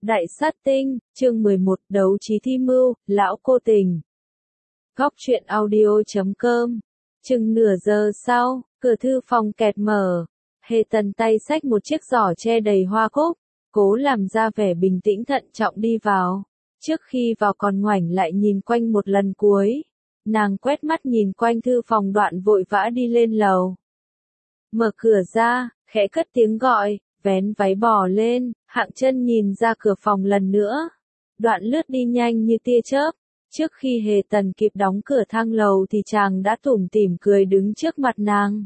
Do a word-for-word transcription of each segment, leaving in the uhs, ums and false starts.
Đại sát tinh, chương mười một, đấu trí thi mưu, lão cô tình. Góc truyện audio chấm com. Chừng nửa giờ sau, cửa thư phòng kẹt mở. Hề Tần tay xách một chiếc giỏ tre đầy hoa cúc, cố làm ra vẻ bình tĩnh thận trọng đi vào. Trước khi vào còn ngoảnh lại nhìn quanh một lần cuối. Nàng quét mắt nhìn quanh thư phòng đoạn vội vã đi lên lầu. Mở cửa ra, khẽ cất tiếng gọi, vén váy bò lên, Hạng Chân nhìn ra cửa phòng lần nữa. Đoạn lướt đi nhanh như tia chớp. Trước khi Hề Tần kịp đóng cửa thang lầu thì chàng đã tủm tỉm cười đứng trước mặt nàng.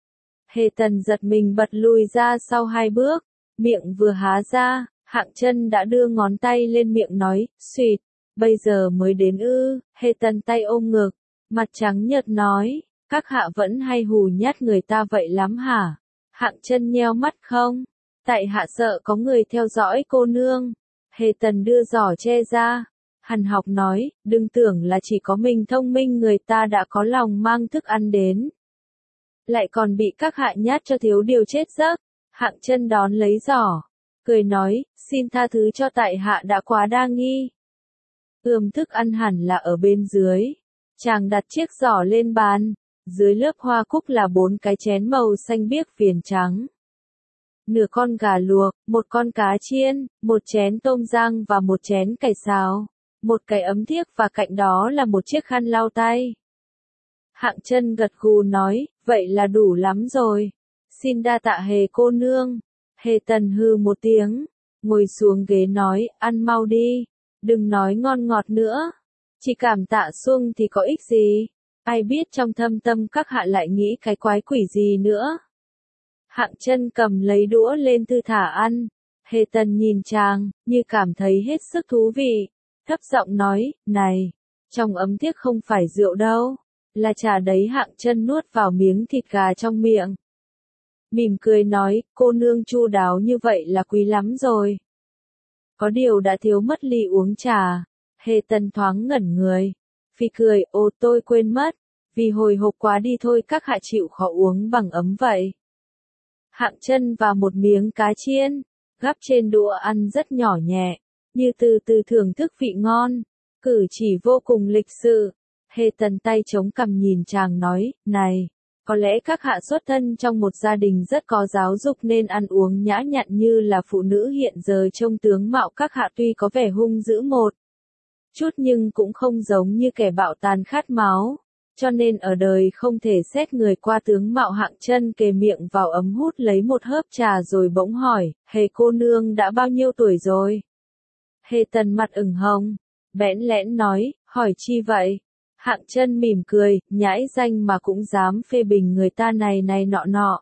Hề Tần giật mình bật lùi ra sau hai bước, miệng vừa há ra, Hạng Chân đã đưa ngón tay lên miệng nói, "Xuyệt, bây giờ mới đến ư?" Hề Tần tay ôm ngực, mặt trắng nhợt nói, "Các hạ vẫn hay hù nhát người ta vậy lắm hả?" Hạng Chân nheo mắt không, tại hạ sợ có người theo dõi cô nương. Hề Tần đưa giỏ tre ra, hằn học nói, đừng tưởng là chỉ có mình thông minh người ta đã có lòng mang thức ăn đến. Lại còn bị các hạ nhát cho thiếu điều chết giấc. Hạng Chân đón lấy giỏ, cười nói, xin tha thứ cho tại hạ đã quá đa nghi. Ươm thức ăn hẳn là ở bên dưới. Chàng đặt chiếc giỏ lên bàn, dưới lớp hoa cúc là bốn cái chén màu xanh biếc viền trắng. Nửa con gà luộc, một con cá chiên, một chén tôm rang và một chén cải xào, một cái ấm thiếc và cạnh đó là một chiếc khăn lau tay. Hạng Chân gật gù nói, vậy là đủ lắm rồi. Xin đa tạ Hề cô nương. Hề Tần hừ một tiếng, ngồi xuống ghế nói, ăn mau đi, đừng nói ngon ngọt nữa. Chỉ cảm tạ xuông thì có ích gì, ai biết trong thâm tâm các hạ lại nghĩ cái quái quỷ gì nữa. Hạng Chân cầm lấy đũa lên thư thả ăn. Hề Tần nhìn chàng, như cảm thấy hết sức thú vị, thấp giọng nói, này, trong ấm thiếc không phải rượu đâu, là trà đấy. Hạng Chân nuốt vào miếng thịt gà trong miệng, mỉm cười nói, cô nương chu đáo như vậy là quý lắm rồi. Có điều đã thiếu mất ly uống trà. Hề Tần thoáng ngẩn người, phì cười, ồ tôi quên mất, vì hồi hộp quá đi thôi, các hạ chịu khó uống bằng ấm vậy. Hạng Chân vào một miếng cá chiên, gắp trên đũa ăn rất nhỏ nhẹ, như từ từ thưởng thức vị ngon, cử chỉ vô cùng lịch sự. Hề Tần tay chống cằm nhìn chàng nói, này, có lẽ các hạ xuất thân trong một gia đình rất có giáo dục nên ăn uống nhã nhặn như là phụ nữ hiện giờ trông tướng mạo các hạ tuy có vẻ hung dữ một chút nhưng cũng không giống như kẻ bạo tàn khát máu. Cho nên ở đời không thể xét người qua tướng mạo. Hạng Chân kề miệng vào ấm hút lấy một hớp trà rồi bỗng hỏi, Hề cô nương đã bao nhiêu tuổi rồi? Hề Tần mặt ửng hồng, bẽn lẽn nói, hỏi chi vậy? Hạng Chân mỉm cười, nhãi danh mà cũng dám phê bình người ta này này nọ nọ.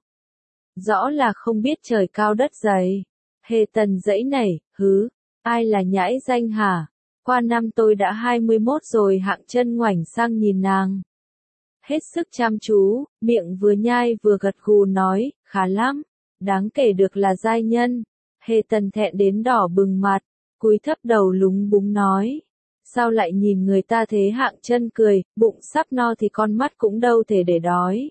Rõ là không biết trời cao đất dày. Hề Tần giãy nảy, hứ, ai là nhãi danh hả? Qua năm tôi đã hai mươi mốt rồi. Hạng Chân ngoảnh sang nhìn nàng, hết sức chăm chú, miệng vừa nhai vừa gật gù nói, khá lắm, đáng kể được là giai nhân. Hề Tần thẹn đến đỏ bừng mặt, cúi thấp đầu lúng búng nói, sao lại nhìn người ta thế? Hạng Chân cười, bụng sắp no thì con mắt cũng đâu thể để đói.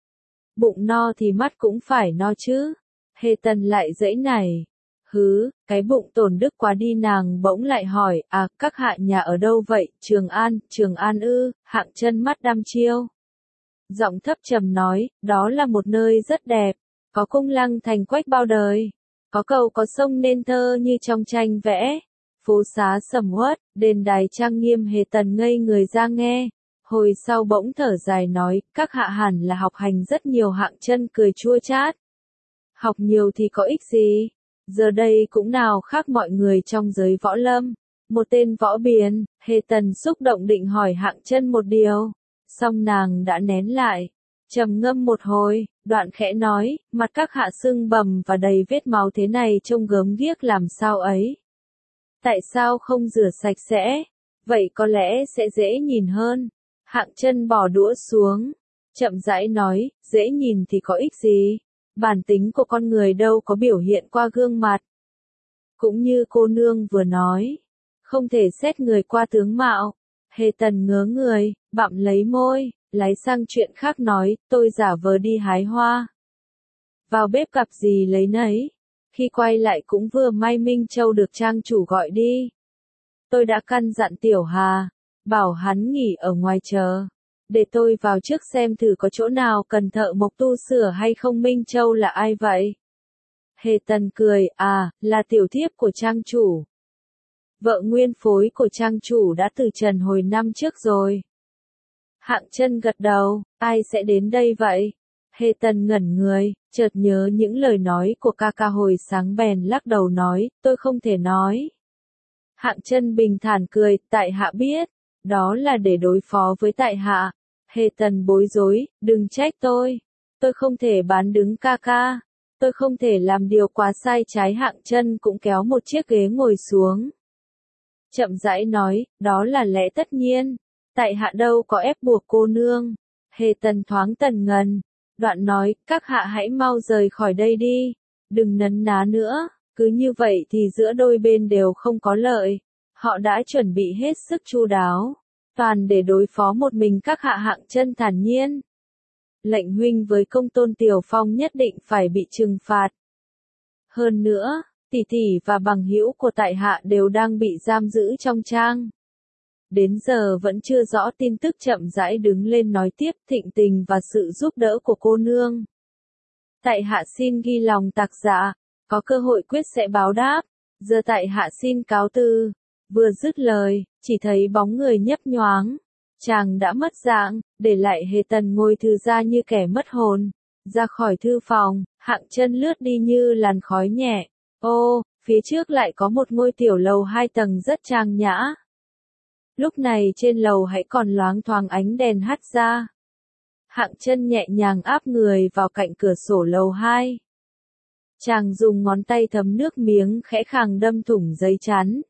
Bụng no thì mắt cũng phải no chứ. Hề Tần lại giãy nảy, hứ, cái bụng tổn đức quá đi. Nàng bỗng lại hỏi, à, các hạ nhà ở đâu vậy? Trường An, Trường An ư? Hạng Chân mắt đăm chiêu, giọng thấp trầm nói, đó là một nơi rất đẹp, có cung lăng thành quách bao đời, có cầu có sông nên thơ như trong tranh vẽ, phố xá sầm uất, đền đài trang nghiêm. Hề Tần ngây người ra nghe, hồi sau bỗng thở dài nói, các hạ hẳn là học hành rất nhiều. Hạng Chân cười chua chát, học nhiều thì có ích gì, giờ đây cũng nào khác mọi người trong giới võ lâm, một tên võ biền. Hề Tần xúc động định hỏi Hạng Chân một điều, song nàng đã nén lại, trầm ngâm một hồi, đoạn khẽ nói, mặt các hạ sưng bầm và đầy vết máu thế này trông gớm ghiếc làm sao ấy. Tại sao không rửa sạch sẽ? Vậy có lẽ sẽ dễ nhìn hơn. Hạng Chân bỏ đũa xuống, chậm rãi nói, dễ nhìn thì có ích gì? Bản tính của con người đâu có biểu hiện qua gương mặt. Cũng như cô nương vừa nói, không thể xét người qua tướng mạo. Hề Tần ngớ người, bặm lấy môi, lái sang chuyện khác nói, tôi giả vờ đi hái hoa. Vào bếp gặp gì lấy nấy. Khi quay lại cũng vừa may Minh Châu được trang chủ gọi đi. Tôi đã căn dặn Tiểu Hà, bảo hắn nghỉ ở ngoài chờ. Để tôi vào trước xem thử có chỗ nào cần thợ mộc tu sửa hay không. Minh Châu là ai vậy? Hề Tần cười, à, là tiểu thiếp của trang chủ. Vợ nguyên phối của trang chủ đã từ trần hồi năm trước rồi. Hạng Chân gật đầu, ai sẽ đến đây vậy? Hề Tần ngẩn người, chợt nhớ những lời nói của ca ca hồi sáng bèn lắc đầu nói, tôi không thể nói. Hạng Chân bình thản cười, tại hạ biết, đó là để đối phó với tại hạ. Hề Tần bối rối, đừng trách tôi. Tôi không thể bán đứng ca ca. Tôi không thể làm điều quá sai trái. Hạng Chân cũng kéo một chiếc ghế ngồi xuống. Chậm rãi nói, đó là lẽ tất nhiên. Tại hạ đâu có ép buộc cô nương. Hề Tần thoáng tần ngần. Đoạn nói, các hạ hãy mau rời khỏi đây đi. Đừng nấn ná nữa. Cứ như vậy thì giữa đôi bên đều không có lợi. Họ đã chuẩn bị hết sức chu đáo. Toàn để đối phó một mình các hạ. Hạng Chân thản nhiên. Lệnh huynh với công tôn Tiểu Phong nhất định phải bị trừng phạt. Hơn nữa, tỷ tỷ và bằng hữu của tại hạ đều đang bị giam giữ trong trang. Đến giờ vẫn chưa rõ tin tức. Chậm rãi đứng lên nói tiếp, thịnh tình và sự giúp đỡ của cô nương. Tại hạ xin ghi lòng tạc dạ, có cơ hội quyết sẽ báo đáp. Giờ tại hạ xin cáo từ. Vừa dứt lời, chỉ thấy bóng người nhấp nhoáng. Chàng đã mất dạng, để lại Hề Tần ngồi thư ra như kẻ mất hồn. Ra khỏi thư phòng, Hạng Chân lướt đi như làn khói nhẹ. Ô, phía trước lại có một ngôi tiểu lầu hai tầng rất trang nhã. Lúc này trên lầu hãy còn loáng thoáng ánh đèn hắt ra. Hạng Chân nhẹ nhàng áp người vào cạnh cửa sổ lầu hai. Chàng dùng ngón tay thấm nước miếng khẽ khàng đâm thủng giấy chắn.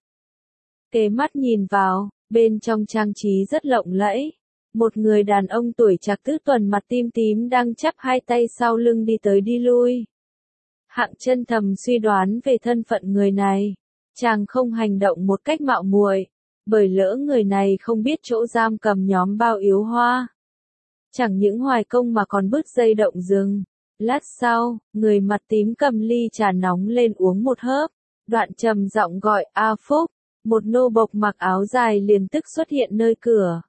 Kề mắt nhìn vào, bên trong trang trí rất lộng lẫy. Một người đàn ông tuổi trạc tứ tuần mặt tím tím đang chắp hai tay sau lưng đi tới đi lui. Hạng Chân thầm suy đoán về thân phận người này. Chàng không hành động một cách mạo muội, bởi lỡ người này không biết chỗ giam cầm nhóm Bao Yếu Hoa. Chẳng những hoài công mà còn bứt dây động rừng. Lát sau, người mặt tím cầm ly trà nóng lên uống một hớp. Đoạn trầm giọng gọi, A Phúc. Một nô bộc mặc áo dài liền tức xuất hiện nơi cửa.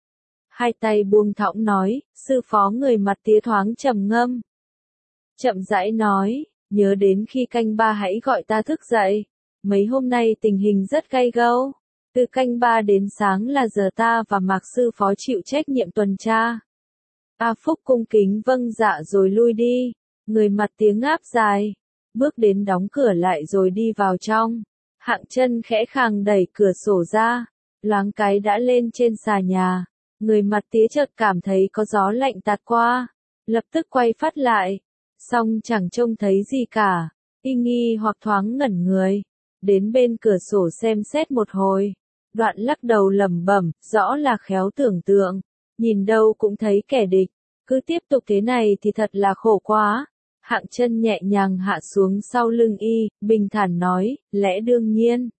Hai tay buông thõng nói, sư phó. Người mặt tía thoáng trầm ngâm. Chậm rãi nói, nhớ đến khi canh ba hãy gọi ta thức dậy. Mấy hôm nay tình hình rất gay gẫu. Từ canh ba đến sáng là giờ ta và Mạc sư phó chịu trách nhiệm tuần tra. A Phúc cung kính vâng dạ rồi lui đi. Người mặt tía ngáp dài. Bước đến đóng cửa lại rồi đi vào trong. Hạng Chân khẽ khàng đẩy cửa sổ ra. Loáng cái đã lên trên xà nhà. Người mặt tía chợt cảm thấy có gió lạnh tạt qua. Lập tức quay phát lại. Xong chẳng trông thấy gì cả. Y nghi hoặc thoáng ngẩn người. Đến bên cửa sổ xem xét một hồi. Đoạn lắc đầu lẩm bẩm, rõ là khéo tưởng tượng. Nhìn đâu cũng thấy kẻ địch. Cứ tiếp tục thế này thì thật là khổ quá. Hạng Chân nhẹ nhàng hạ xuống sau lưng y, bình thản nói, lẽ đương nhiên.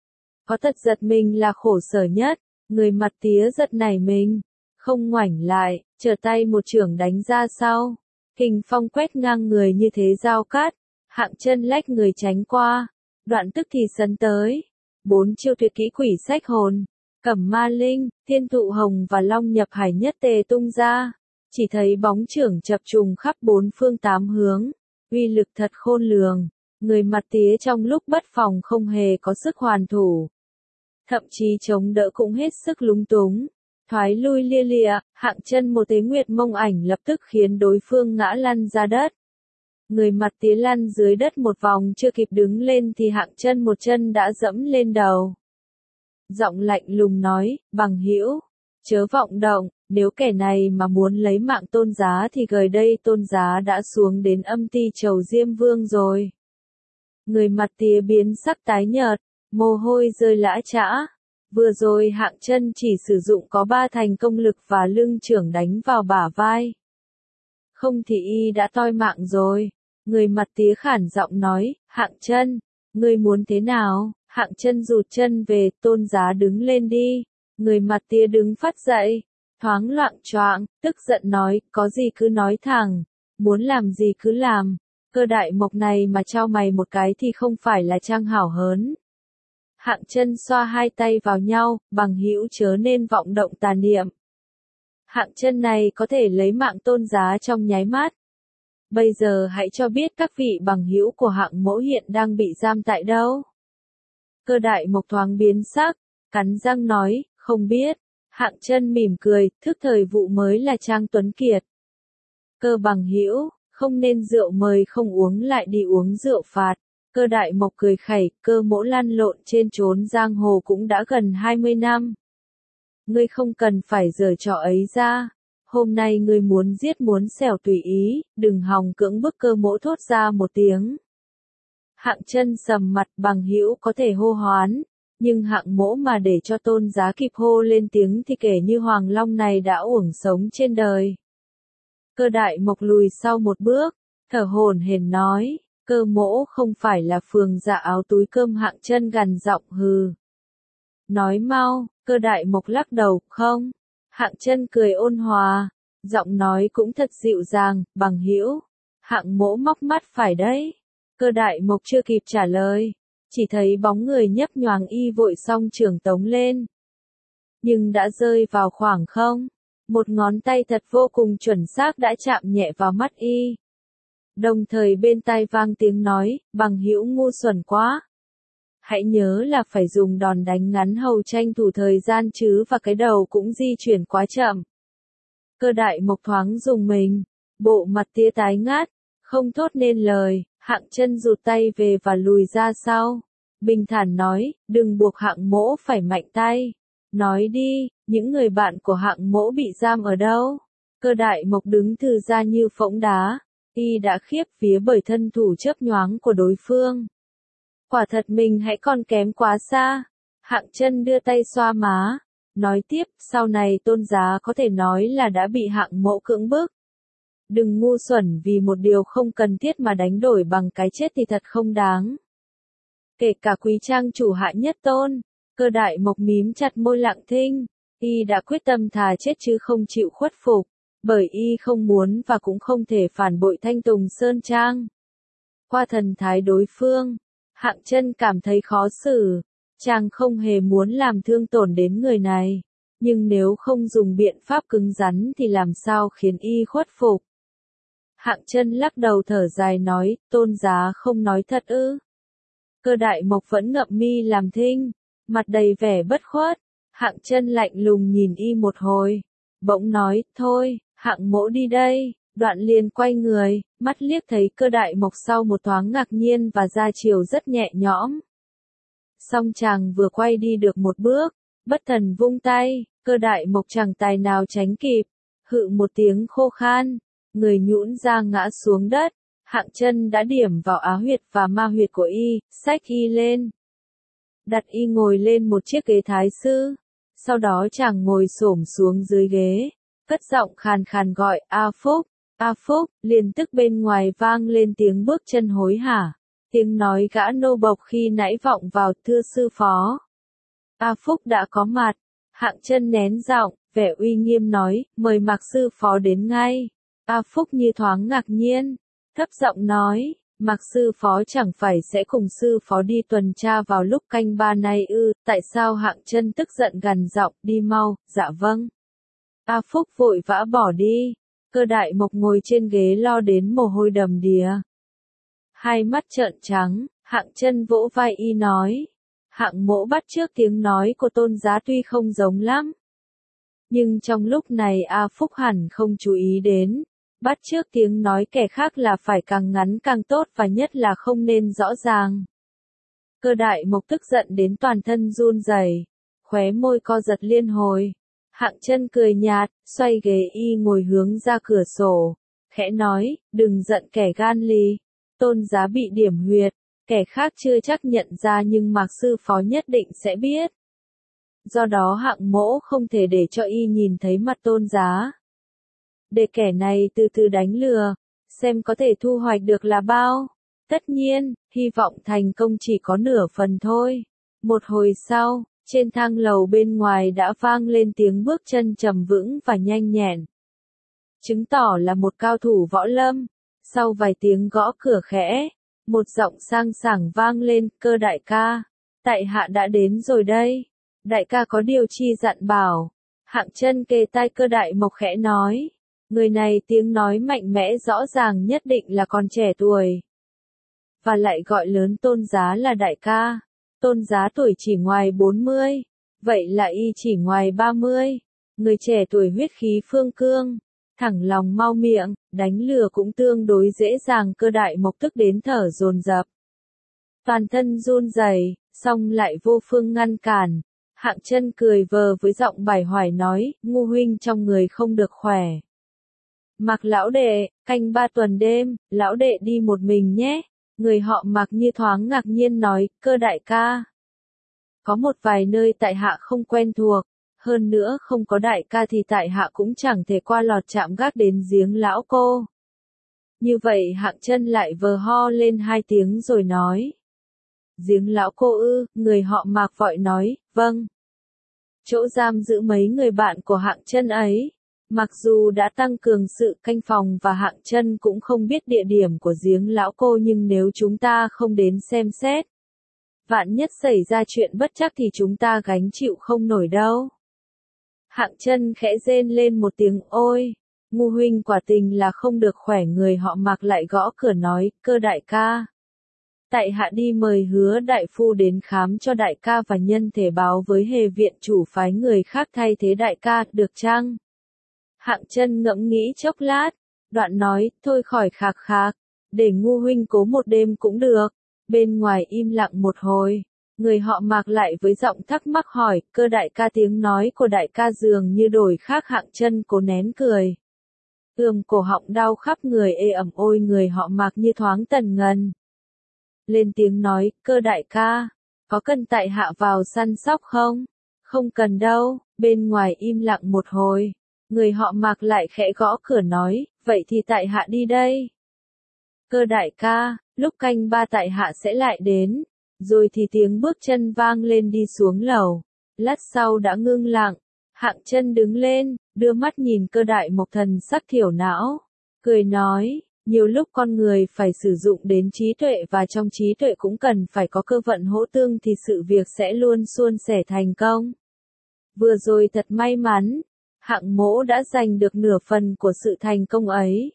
Có thật giật mình là khổ sở nhất. Người mặt tía giật nảy mình. Không ngoảnh lại, trở tay một chưởng đánh ra sau. Kình phong quét ngang người như thế dao cát. Hạng Chân lách người tránh qua. Đoạn tức thì sấn tới. Bốn chiêu tuyệt kỹ quỷ sách hồn, Cẩm Ma Linh, Thiên Thụ Hồng và Long Nhập Hải nhất tề tung ra. Chỉ thấy bóng chưởng chập trùng khắp bốn phương tám hướng. Uy lực thật khôn lường. Người mặt tía trong lúc bất phòng không hề có sức hoàn thủ. Thậm chí chống đỡ cũng hết sức lúng túng. Thoái lui lia lịa, Hạng Chân một tế nguyệt mông ảnh lập tức khiến đối phương ngã lăn ra đất. Người mặt tía lăn dưới đất một vòng chưa kịp đứng lên thì Hạng Chân một chân đã dẫm lên đầu. Giọng lạnh lùng nói, bằng hữu, chớ vọng động, nếu kẻ này mà muốn lấy mạng Tôn Giá thì gời đây Tôn Giá đã xuống đến âm ti chầu Diêm Vương rồi. Người mặt tía biến sắc tái nhợt, mồ hôi rơi lã chã. Vừa rồi Hạng Chân chỉ sử dụng có ba thành công lực và lưng chưởng đánh vào bả vai. Không thì y đã toi mạng rồi. Người mặt tía khản giọng nói, Hạng Chân, ngươi muốn thế nào? Hạng Chân rụt chân về, Tôn Giá đứng lên đi. Người mặt tía đứng phát dậy, thoáng loạng choạng, tức giận nói, có gì cứ nói thẳng, muốn làm gì cứ làm, Cơ Đại Mộc này mà trao mày một cái thì không phải là trang hảo hớn. Hạng Chân xoa hai tay vào nhau, bằng hữu chớ nên vọng động tà niệm. Hạng Chân này có thể lấy mạng Tôn Giá trong nháy mắt. Bây giờ hãy cho biết các vị bằng hữu của Hạng Mỗ hiện đang bị giam tại đâu. Cơ Đại Mộc thoáng biến sắc, cắn răng nói, không biết. Hạng Chân mỉm cười, thức thời vụ mới là Trang Tuấn Kiệt. Cơ bằng hữu, không nên rượu mời không uống lại đi uống rượu phạt. Cơ Đại Mộc cười khẩy, Cơ Mỗ lăn lộn trên chốn giang hồ cũng đã gần hai mươi năm. Ngươi không cần phải giở trò ấy ra. Hôm nay ngươi muốn giết muốn xẻo tùy ý, đừng hòng cưỡng bức Cơ Mỗ thốt ra một tiếng. Hạng Chân sầm mặt, bằng hữu có thể hô hoán, nhưng Hạng Mỗ mà để cho Tôn Giá kịp hô lên tiếng thì kể như Hoàng Long này đã uổng sống trên đời. Cơ Đại Mộc lùi sau một bước, thở hổn hển nói, Cơ Mỗ không phải là phường dạ áo túi cơm. Hạng Chân gằn giọng hừ. Nói mau. Cơ Đại Mộc lắc đầu, không. Hạng Chân cười ôn hòa, giọng nói cũng thật dịu dàng, bằng hữu. Hạng Mỗ móc mắt phải đấy. Cơ Đại Mộc chưa kịp trả lời, chỉ thấy bóng người nhấp nhoáng y vội song trường tống lên. Nhưng đã rơi vào khoảng không, một ngón tay thật vô cùng chuẩn xác đã chạm nhẹ vào mắt y. Đồng thời bên tai vang tiếng nói, bằng hữu ngu xuẩn quá. Hãy nhớ là phải dùng đòn đánh ngắn hầu tranh thủ thời gian chứ, và cái đầu cũng di chuyển quá chậm. Cơ Đại Mộc thoáng dùng mình, bộ mặt tía tái ngát, không thốt nên lời. Hạng Chân rụt tay về và lùi ra sau. Bình thản nói, đừng buộc Hạng Mỗ phải mạnh tay. Nói đi, những người bạn của Hạng Mỗ bị giam ở đâu? Cơ Đại Mộc đứng thừ ra như phỗng đá. Y đã khiếp vía bởi thân thủ chớp nhoáng của đối phương. Quả thật mình hãy còn kém quá xa. Hạng Chân đưa tay xoa má, nói tiếp, sau này Tôn Giá có thể nói là đã bị Hạng Mỗ cưỡng bức. Đừng ngu xuẩn vì một điều không cần thiết mà đánh đổi bằng cái chết thì thật không đáng. Kể cả quý trang chủ Hạ Nhất Tôn. Cơ Đại Mộc mím chặt môi lặng thinh. Y đã quyết tâm thà chết chứ không chịu khuất phục. Bởi y không muốn và cũng không thể phản bội Thanh Tùng Sơn Trang. Qua thần thái đối phương, Hạng Chân cảm thấy khó xử. Chàng không hề muốn làm thương tổn đến người này. Nhưng nếu không dùng biện pháp cứng rắn thì làm sao khiến y khuất phục. Hạng Chân lắc đầu thở dài nói, Tôn Giá không nói thật ư. Cơ Đại Mộc vẫn ngậm mi làm thinh, mặt đầy vẻ bất khuất. Hạng Chân lạnh lùng nhìn y một hồi, bỗng nói, thôi, Hạng Mỗ đi đây. Đoạn liền quay người, mắt liếc thấy Cơ Đại Mộc sau một thoáng ngạc nhiên và ra chiều rất nhẹ nhõm. Song chàng vừa quay đi được một bước, bất thần vung tay, Cơ Đại Mộc chẳng tài nào tránh kịp, hự một tiếng khô khan, người nhũn ra ngã xuống đất. Hạng Chân đã điểm vào á huyệt và ma huyệt của y, xách y lên, đặt y ngồi lên một chiếc ghế thái sư. Sau đó chàng ngồi xổm xuống dưới ghế, cất giọng khàn khàn gọi, A Phúc, A Phúc. Liền tức bên ngoài vang lên tiếng bước chân hối hả, tiếng nói gã nô bộc khi nãy vọng vào, thưa sư phó. A Phúc đã có mặt. Hạng Chân nén giọng, vẻ uy nghiêm nói, mời Mạc sư phó đến ngay. A Phúc như thoáng ngạc nhiên, thấp giọng nói, Mạc sư phó chẳng phải sẽ cùng sư phó đi tuần tra vào lúc canh ba này ư? Tại sao? Hạng Chân tức giận gằn giọng, đi mau. Dạ vâng. A Phúc vội vã bỏ đi. Cơ Đại Mộc ngồi trên ghế lo đến mồ hôi đầm đìa, hai mắt trợn trắng. Hạng Chân vỗ vai y nói, Hạng Mỗ bắt chước tiếng nói của Tôn Giá tuy không giống lắm, nhưng trong lúc này A Phúc hẳn không chú ý đến. Bắt chước tiếng nói kẻ khác là phải càng ngắn càng tốt, và nhất là không nên rõ ràng. Cơ Đại Mộc tức giận đến toàn thân run rẩy, khóe môi co giật liên hồi. Hạng Chân cười nhạt, xoay ghế y ngồi hướng ra cửa sổ, khẽ nói, đừng giận kẻ gan lì. Tôn Giá bị điểm huyệt, kẻ khác chưa chắc nhận ra nhưng Mạc sư phó nhất định sẽ biết. Do đó Hạng Mỗ không thể để cho y nhìn thấy mặt Tôn Giá. Để kẻ này từ từ đánh lừa, xem có thể thu hoạch được là bao. Tất nhiên, hy vọng thành công chỉ có nửa phần thôi. Một hồi sau, trên thang lầu bên ngoài đã vang lên tiếng bước chân trầm vững và nhanh nhẹn, chứng tỏ là một cao thủ võ lâm. Sau vài tiếng gõ cửa khẽ, một giọng sang sảng vang lên, Cơ đại ca, tại hạ đã đến rồi đây. Đại ca có điều chi dặn bảo. Hạng Chân kề tai Cơ đại mộc khẽ nói. Người này tiếng nói mạnh mẽ rõ ràng nhất định là còn trẻ tuổi. Và lại gọi lớn Tôn Giá là đại ca. Tôn Giá tuổi chỉ ngoài bốn mươi. Vậy là y chỉ ngoài ba mươi. Người trẻ tuổi huyết khí phương cương. Thẳng lòng mau miệng, đánh lừa cũng tương đối dễ dàng. Cơ đại mộc tức đến thở dồn dập. Toàn thân run rẩy, song lại vô phương ngăn cản. Hạng Chân cười vờ với giọng bài hoài nói, Ngu huynh trong người không được khỏe. Mạc lão đệ, canh ba tuần đêm, lão đệ đi một mình nhé. Người họ Mạc như thoáng ngạc nhiên nói, Cơ đại ca. Có một vài nơi tại hạ không quen thuộc, hơn nữa không có đại ca thì tại hạ cũng chẳng thể qua lọt chạm gác đến giếng lão cô. Như vậy Hạng Chân lại vờ ho lên hai tiếng rồi nói. Giếng lão cô ư, người họ Mạc vội nói, vâng. Chỗ giam giữ mấy người bạn của Hạng Chân ấy. Mặc dù đã tăng cường sự canh phòng và Hạng Chân cũng không biết địa điểm của giếng lão cô, nhưng nếu chúng ta không đến xem xét, vạn nhất xảy ra chuyện bất trắc thì chúng ta gánh chịu không nổi đâu. Hạng Chân khẽ rên lên một tiếng, ôi, Ngu huynh quả tình là không được khỏe. Người họ Mạc lại gõ cửa nói, Cơ đại ca. Tại hạ đi mời Hứa đại phu đến khám cho đại ca và nhân thể báo với Hề viện chủ phái người khác thay thế đại ca, được chăng? Hạng Chân ngẫm nghĩ chốc lát, đoạn nói, thôi khỏi khạc khạc, để Ngu huynh cố một đêm cũng được. Bên ngoài im lặng một hồi, người họ Mạc lại với giọng thắc mắc hỏi, Cơ đại ca, tiếng nói của đại ca dường như đổi khác. Hạng Chân cố nén cười. Ưm, cổ họng đau khắp người ê ẩm. Ôi, người họ Mạc như thoáng tần ngần. Lên tiếng nói, Cơ đại ca, có cần tại hạ vào săn sóc không? Không cần đâu. Bên ngoài im lặng một hồi, người họ Mạc lại khẽ gõ cửa nói, vậy thì tại hạ đi đây. Cơ đại ca, lúc canh ba tại hạ sẽ lại đến. Rồi thì tiếng bước chân vang lên đi xuống lầu. Lát sau đã ngưng lặng. Hạng Chân đứng lên, đưa mắt nhìn Cơ đại mộc thần sắc thiểu não. Cười nói, nhiều lúc con người phải sử dụng đến trí tuệ, và trong trí tuệ cũng cần phải có cơ vận hỗ tương thì sự việc sẽ luôn suôn sẻ thành công. Vừa rồi thật may mắn, Hạng mỗ đã giành được nửa phần của sự thành công ấy.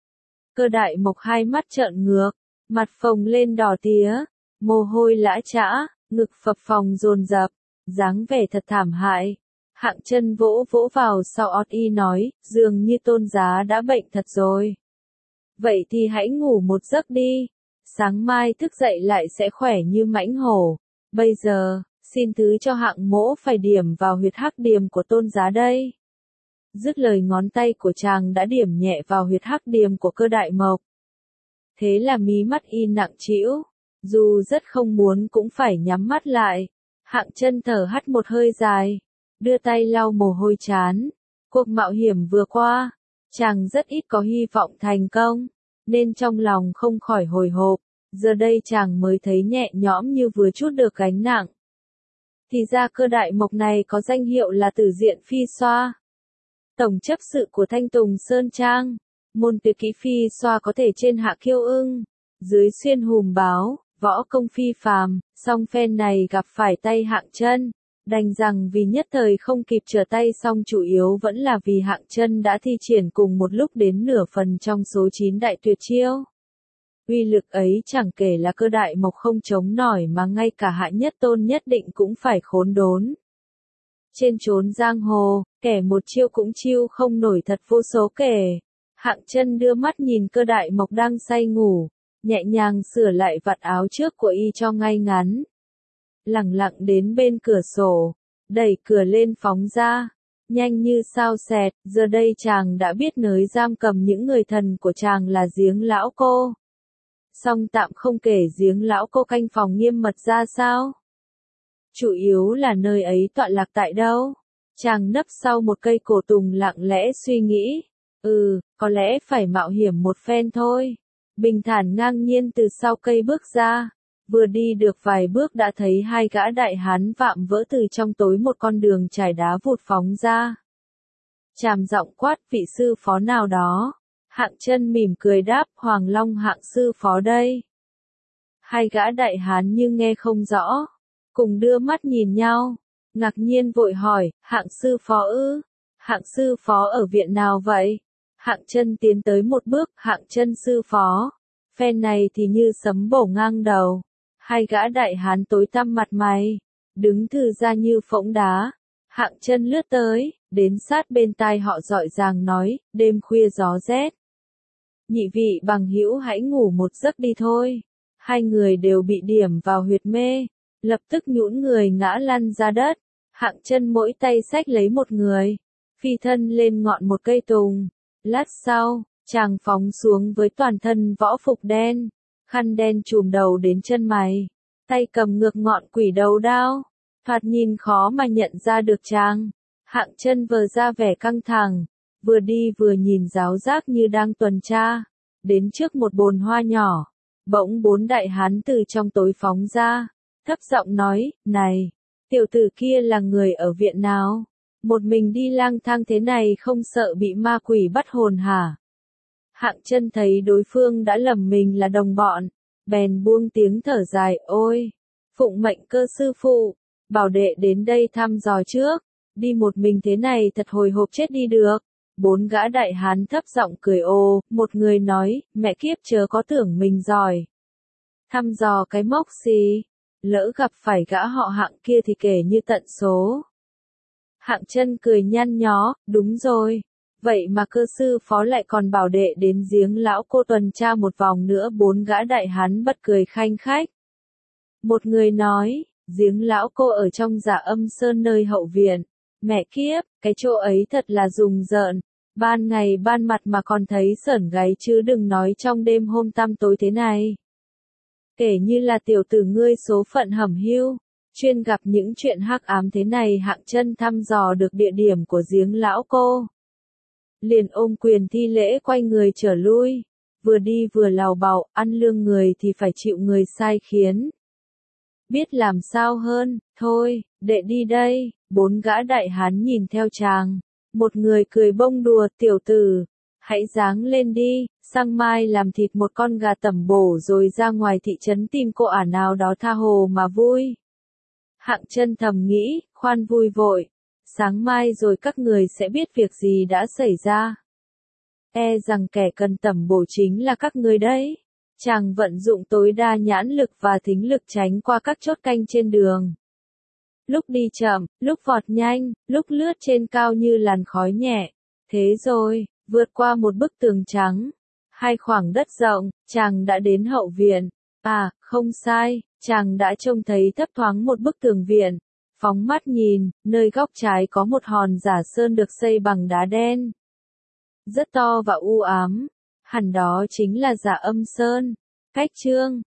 Cơ đại mộc hai mắt trợn ngược, mặt phồng lên đỏ tía, mồ hôi lã chã, ngực phập phồng dồn dập, dáng vẻ thật thảm hại. Hạng Chân vỗ vỗ vào sau ót y nói, dường như Tôn Giá đã bệnh thật rồi. Vậy thì hãy ngủ một giấc đi, sáng mai thức dậy lại sẽ khỏe như mãnh hổ. Bây giờ, xin thứ cho Hạng mỗ phải điểm vào huyệt hắc điềm của Tôn Giá đây. Dứt lời ngón tay của chàng đã điểm nhẹ vào huyệt hắc điềm của Cơ đại mộc. Thế là mí mắt y nặng trĩu, dù rất không muốn cũng phải nhắm mắt lại. Hạng Chân thở hắt một hơi dài, đưa tay lau mồ hôi trán. Cuộc mạo hiểm vừa qua, chàng rất ít có hy vọng thành công, nên trong lòng không khỏi hồi hộp. Giờ đây chàng mới thấy nhẹ nhõm như vừa trút được gánh nặng. Thì ra Cơ đại mộc này có danh hiệu là Tử Diện Phi Xoa, tổng chấp sự của Thanh Tùng Sơn Trang. Môn tuyệt kỹ phi xoa có thể trên hạ kiêu ưng, dưới xuyên hùm báo, võ công phi phàm. Song phen này gặp phải tay Hạng Chân, đành rằng vì nhất thời không kịp trở tay, song chủ yếu vẫn là vì Hạng Chân đã thi triển cùng một lúc đến nửa phần trong số chín đại tuyệt chiêu. Uy lực ấy chẳng kể là Cơ đại mộc không chống nổi, mà ngay cả Hạ Nhất Tôn nhất định cũng phải khốn đốn. Trên chốn giang hồ, kẻ một chiêu cũng chiêu không nổi thật vô số kể. Hạng Chân đưa mắt nhìn Cơ đại mộc đang say ngủ, nhẹ nhàng sửa lại vạt áo trước của y cho ngay ngắn. Lẳng lặng đến bên cửa sổ, đẩy cửa lên phóng ra, nhanh như sao xẹt. Giờ đây chàng đã biết nơi giam cầm những người thần của chàng là giếng lão cô. Song tạm không kể giếng lão cô canh phòng nghiêm mật ra sao, chủ yếu là nơi ấy tọa lạc tại đâu. Chàng nấp sau một cây cổ tùng lặng lẽ suy nghĩ. Ừ, có lẽ phải mạo hiểm một phen thôi. Bình thản ngang nhiên từ sau cây bước ra. Vừa đi được vài bước đã thấy hai gã đại hán vạm vỡ từ trong tối một con đường trải đá vụt phóng ra. Tràm giọng quát, vị sư phó nào đó. Hạng Chân mỉm cười đáp, Hoàng Long Hạng sư phó đây. Hai gã đại hán như nghe không rõ, cùng đưa mắt nhìn nhau, ngạc nhiên vội hỏi, Hạng sư phó ư? Hạng sư phó ở viện nào vậy? Hạng Chân tiến tới một bước, Hạng Chân sư phó. Phen này thì như sấm bổ ngang đầu. Hai gã đại hán tối tăm mặt mày, đứng thừ ra như phỗng đá. Hạng Chân lướt tới, đến sát bên tai họ dọi dàng nói, đêm khuya gió rét. Nhị vị bằng hữu hãy ngủ một giấc đi thôi. Hai người đều bị điểm vào huyệt mê, lập tức nhũn người ngã lăn ra đất. Hạng Chân mỗi tay xách lấy một người, phi thân lên ngọn một cây tùng. Lát sau, chàng phóng xuống với toàn thân võ phục đen, khăn đen trùm đầu đến chân mày, tay cầm ngược ngọn quỷ đầu đao, thoạt nhìn khó mà nhận ra được chàng. Hạng Chân vờ ra vẻ căng thẳng, vừa đi vừa nhìn giáo giác như đang tuần tra, đến trước một bồn hoa nhỏ, bỗng bốn đại hán từ trong tối phóng ra, thấp giọng nói, này, tiểu tử kia là người ở viện nào? Một mình đi lang thang thế này không sợ bị ma quỷ bắt hồn hả? Hạng Chân thấy đối phương đã lầm mình là đồng bọn, bèn buông tiếng thở dài, ôi, phụng mệnh Cơ sư phụ, bảo đệ đến đây thăm dò trước, đi một mình thế này thật hồi hộp chết đi được. Bốn gã đại hán thấp giọng cười ồ, một người nói, mẹ kiếp chớ có tưởng mình giỏi. Thăm dò cái mốc gì, lỡ gặp phải gã họ Hạng kia thì kể như tận số. Hạng Chân cười nhăn nhó, đúng rồi, vậy mà Cơ sư phó lại còn bảo đệ đến giếng lão cô tuần tra một vòng nữa. Bốn gã đại hán bật cười khanh khách. Một người nói, giếng lão cô ở trong Dạ Âm Sơn nơi hậu viện, mẹ kiếp, cái chỗ ấy thật là rùng rợn, ban ngày ban mặt mà còn thấy sởn gáy chứ đừng nói trong đêm hôm tăm tối thế này. Kể như là tiểu tử ngươi số phận hẩm hiu, chuyên gặp những chuyện hắc ám thế này. Hạng Chân thăm dò được địa điểm của giếng lão cô, liền ôm quyền thi lễ quay người trở lui, vừa đi vừa lào bào, ăn lương người thì phải chịu người sai khiến. Biết làm sao hơn, thôi, đệ đi đây. Bốn gã đại hán nhìn theo chàng, một người cười bông đùa, tiểu tử, hãy dáng lên đi, sang mai làm thịt một con gà tẩm bổ rồi ra ngoài thị trấn tìm cô ả nào đó tha hồ mà vui. Hạng Chân thầm nghĩ, khoan vui vội, sáng mai rồi các người sẽ biết việc gì đã xảy ra. E rằng kẻ cần tẩm bổ chính là các người đấy. Chàng vận dụng tối đa nhãn lực và thính lực tránh qua các chốt canh trên đường. Lúc đi chậm, lúc vọt nhanh, lúc lướt trên cao như làn khói nhẹ. Thế rồi, vượt qua một bức tường trắng, hai khoảng đất rộng, chàng đã đến hậu viện. À, không sai, chàng đã trông thấy thấp thoáng một bức tường viện. Phóng mắt nhìn, nơi góc trái có một hòn giả sơn được xây bằng đá đen. Rất to và u ám, hẳn đó chính là Dạ Âm Sơn. Cách chương